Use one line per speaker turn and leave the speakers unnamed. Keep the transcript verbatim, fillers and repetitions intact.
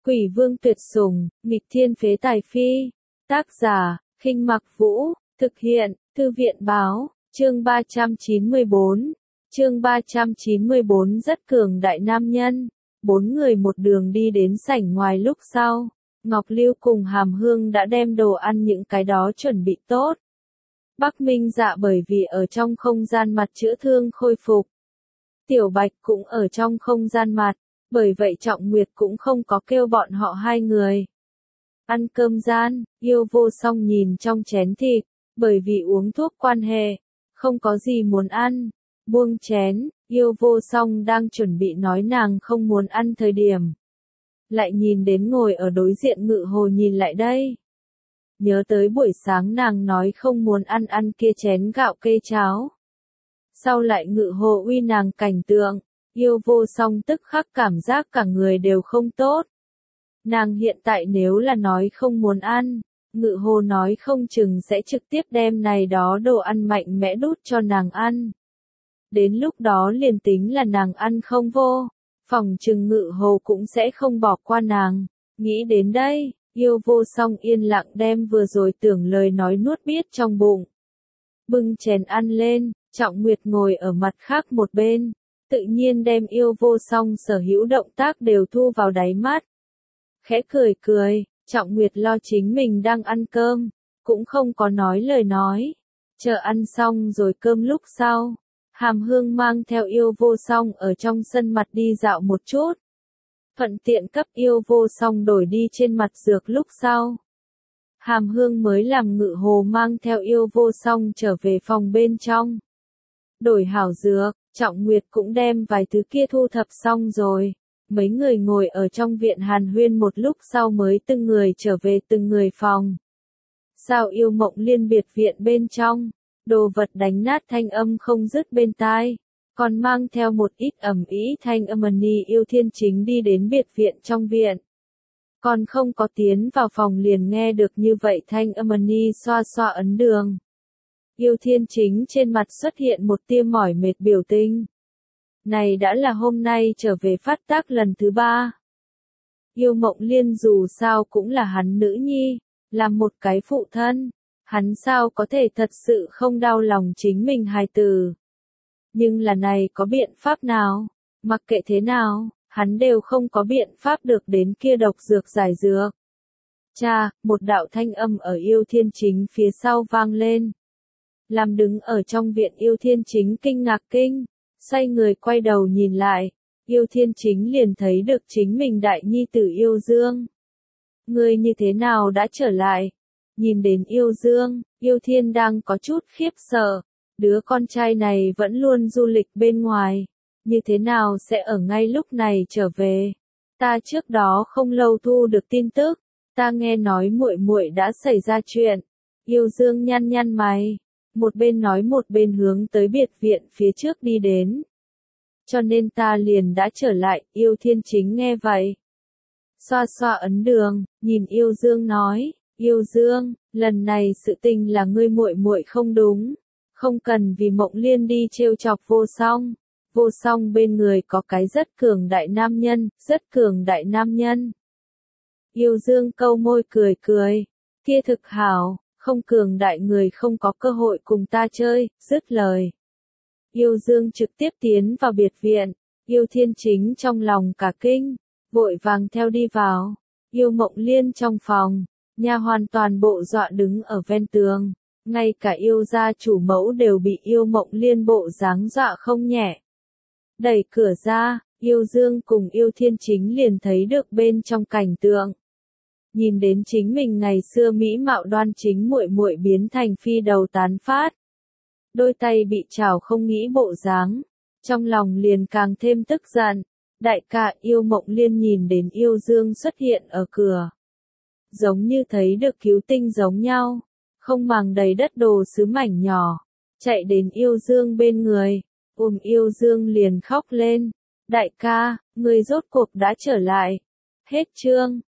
Quỷ vương tuyệt sủng, nghịch thiên phế tài phi. Tác giả, Khinh Mặc Vũ, thực hiện, Thư viện báo, chương ba trăm chín mươi bốn. Chương ba trăm chín mươi bốn rất cường đại nam nhân. Bốn người một đường đi đến sảnh ngoài lúc sau. Ngọc Lưu cùng Hàm Hương đã đem đồ ăn những cái đó chuẩn bị tốt. Bắc Minh Dạ bởi vì ở trong không gian mặt chữa thương khôi phục. Tiểu Bạch cũng ở trong không gian mặt, bởi vậy Trọng Nguyệt cũng không có kêu bọn họ hai người. Ăn cơm gian, Yêu Vô Song nhìn trong chén thịt, bởi vì uống thuốc quan hệ, không có gì muốn ăn. Buông chén, Yêu Vô Song đang chuẩn bị nói nàng không muốn ăn thời điểm. Lại nhìn đến ngồi ở đối diện Ngự Hồ nhìn lại đây. Nhớ tới buổi sáng nàng nói không muốn ăn ăn kia chén gạo kê cháo. Sau lại Ngự Hồ uy nàng cảnh tượng, Yêu Vô Song tức khắc cảm giác cả người đều không tốt. Nàng hiện tại nếu là nói không muốn ăn, Ngự Hồ nói không chừng sẽ trực tiếp đem này đó đồ ăn mạnh mẽ đút cho nàng ăn. Đến lúc đó liền tính là nàng ăn không vô, phòng chừng Ngự Hồ cũng sẽ không bỏ qua nàng. Nghĩ đến đây, Yêu Vô Song yên lặng đem vừa rồi tưởng lời nói nuốt biết trong bụng. Bưng chén ăn lên, Trọng Nguyệt ngồi ở mặt khác một bên, tự nhiên đem Yêu Vô Song sở hữu động tác đều thu vào đáy mắt. Khẽ cười cười, Trọng Nguyệt lo chính mình đang ăn cơm, cũng không có nói lời nói. Chờ ăn xong rồi cơm lúc sau, Hàm Hương mang theo Yêu Vô Song ở trong sân mặt đi dạo một chút. Thuận tiện cấp Yêu Vô Song đổi đi trên mặt dược lúc sau. Hàm Hương mới làm Ngự Hồ mang theo Yêu Vô Song trở về phòng bên trong. Đổi hảo dược, Trọng Nguyệt cũng đem vài thứ kia thu thập xong rồi. Mấy người ngồi ở trong viện hàn huyên một lúc sau mới từng người trở về từng người phòng. Sao Yêu Mộng Liên biệt viện bên trong, đồ vật đánh nát thanh âm không dứt bên tai, còn mang theo một ít ẩm ý thanh âm ni Yêu Thiên Chính đi đến biệt viện trong viện. Còn không có tiến vào phòng liền nghe được như vậy thanh âm ni xoa xoa ấn đường. Yêu Thiên Chính trên mặt xuất hiện một tia mỏi mệt biểu tình. Này đã là hôm nay trở về phát tác lần thứ ba. Yêu Mộng Liên dù sao cũng là hắn nữ nhi, là một cái phụ thân, hắn sao có thể thật sự không đau lòng chính mình hài tử. Nhưng là này có biện pháp nào, mặc kệ thế nào, hắn đều không có biện pháp được đến kia độc dược giải dược. Cha, một đạo thanh âm ở Yêu Thiên Chính phía sau vang lên. Làm đứng ở trong viện Yêu Thiên Chính kinh ngạc kinh. Xoay người quay đầu nhìn lại, Yêu Thiên Chính liền thấy được chính mình đại nhi tử Yêu Dương. Ngươi như thế nào đã trở lại? Nhìn đến Yêu Dương, Yêu Thiên đang có chút khiếp sợ, đứa con trai này vẫn luôn du lịch bên ngoài, như thế nào sẽ ở ngay lúc này trở về? Ta trước đó không lâu thu được tin tức, ta nghe nói muội muội đã xảy ra chuyện. Yêu Dương nhăn nhăn mày. Một bên nói một bên hướng tới biệt viện phía trước đi đến. Cho nên ta liền đã trở lại, Yêu Thiên Chính nghe vậy. Xoa xoa ấn đường, nhìn Yêu Dương nói, Yêu Dương, lần này sự tình là ngươi muội muội không đúng. Không cần vì Mộng Liên đi trêu chọc Vô Song. Vô Song bên người có cái rất cường đại nam nhân, rất cường đại nam nhân. Yêu Dương câu môi cười cười, kia thực hảo. Không cường đại người không có cơ hội cùng ta chơi, dứt lời. Yêu Dương trực tiếp tiến vào biệt viện, Yêu Thiên Chính trong lòng cả kinh, vội vàng theo đi vào. Yêu Mộng Liên trong phòng, nha hoàn toàn bộ dọa đứng ở ven tường, ngay cả Yêu gia chủ mẫu đều bị Yêu Mộng Liên bộ dáng dọa không nhẹ. Đẩy cửa ra, Yêu Dương cùng Yêu Thiên Chính liền thấy được bên trong cảnh tượng. Nhìn đến chính mình ngày xưa mỹ mạo đoan chính muội muội biến thành phi đầu tán phát. Đôi tay bị chảo không nghĩ bộ dáng, trong lòng liền càng thêm tức giận. Đại ca Yêu Mộng Liên nhìn đến Yêu Dương xuất hiện ở cửa. Giống như thấy được cứu tinh giống nhau, không màng đầy đất đồ sứ mảnh nhỏ, chạy đến Yêu Dương bên người, ôm Yêu Dương liền khóc lên. Đại ca, người rốt cuộc đã trở lại. Hết chương.